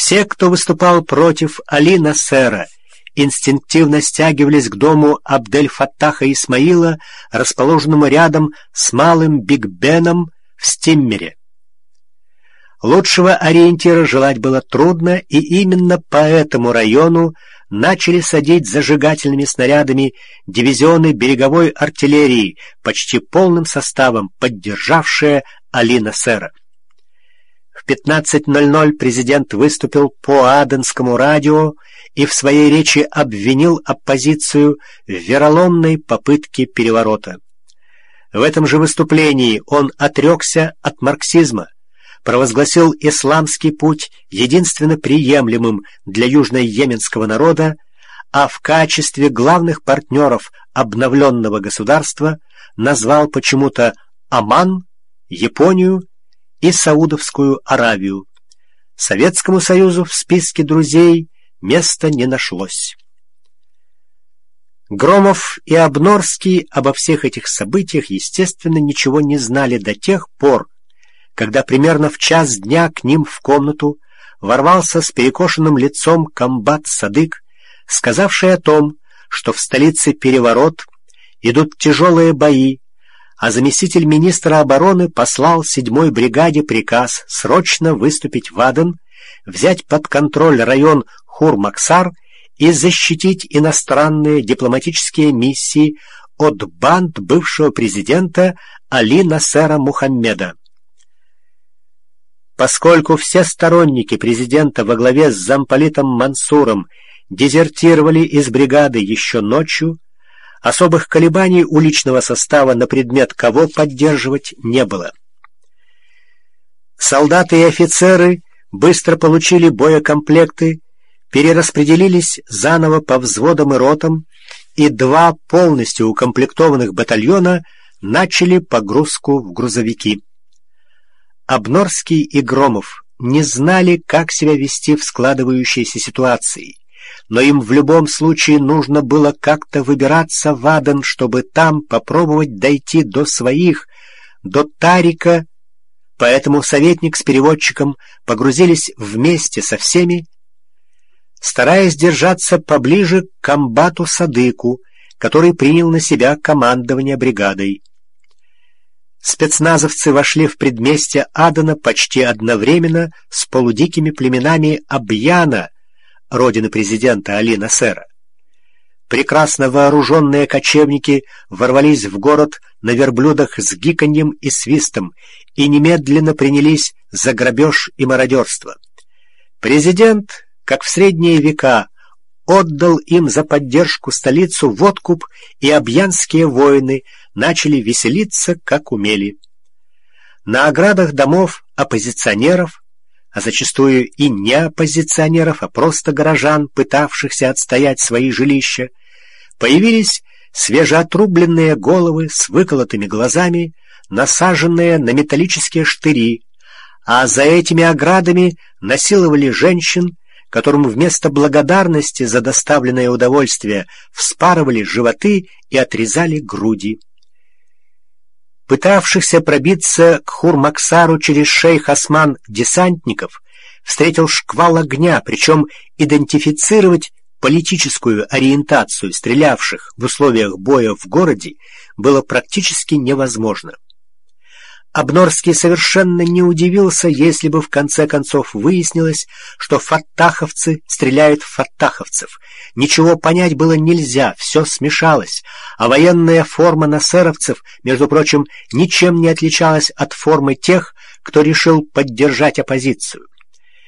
Все, кто выступал против Али Насера, инстинктивно стягивались к дому Абдель-Фаттаха Исмаила, расположенному рядом с Малым Биг-Беном в Стиммере. Лучшего ориентира желать было трудно, и именно по этому району начали садить зажигательными снарядами дивизионы береговой артиллерии, почти полным составом поддержавшие Али Насера. В 15:00 президент выступил по Аденскому радио и в своей речи обвинил оппозицию в вероломной попытке переворота. В этом же выступлении он отрекся от марксизма, провозгласил исламский путь единственно приемлемым для южно-йеменского народа, а в качестве главных партнеров обновленного государства назвал почему-то Оман, Японию и Саудовскую Аравию. Советскому Союзу в списке друзей места не нашлось. Громов и Обнорский обо всех этих событиях, естественно, ничего не знали до тех пор, когда примерно в 1:00 дня к ним в комнату ворвался с перекошенным лицом комбат Садык, сказавший о том, что в столице переворот, идут тяжелые бои, а заместитель министра обороны послал 7-й бригаде приказ срочно выступить в Аден, взять под контроль район Хур-Максар и защитить иностранные дипломатические миссии от банд бывшего президента Али Насера Мухаммеда. Поскольку все сторонники президента во главе с замполитом Мансуром дезертировали из бригады еще ночью, особых колебаний у личного состава на предмет кого поддерживать не было. Солдаты и офицеры быстро получили боекомплекты, перераспределились заново по взводам и ротам, и 2 полностью укомплектованных батальона начали погрузку в грузовики. Обнорский и Громов не знали, как себя вести в складывающейся ситуации, но им в любом случае нужно было как-то выбираться в Аден, чтобы там попробовать дойти до своих, до Тарика, поэтому советник с переводчиком погрузились вместе со всеми, стараясь держаться поближе к комбату Садыку, который принял на себя командование бригадой. Спецназовцы вошли в предместье Адена почти одновременно с полудикими племенами Абьяна, родины президента Али Насера. Прекрасно вооруженные кочевники ворвались в город на верблюдах с гиканьем и свистом и немедленно принялись за грабеж и мародерство. Президент, как в средние века, отдал им за поддержку столицу в откуп, и абьянские воины начали веселиться, как умели. На оградах домов оппозиционеров, а зачастую и не оппозиционеров, а просто горожан, пытавшихся отстоять свои жилища, появились свежеотрубленные головы с выколотыми глазами, насаженные на металлические штыри, а за этими оградами насиловали женщин, которым вместо благодарности за доставленное удовольствие вспарывали животы и отрезали груди. Пытавшихся пробиться к Хур-Максару через шейх Осман десантников встретил шквал огня, причем идентифицировать политическую ориентацию стрелявших в условиях боя в городе было практически невозможно. Обнорский совершенно не удивился, если бы в конце концов выяснилось, что фаттаховцы стреляют в фаттаховцев. Ничего понять было нельзя, все смешалось, а военная форма насеровцев, между прочим, ничем не отличалась от формы тех, кто решил поддержать оппозицию.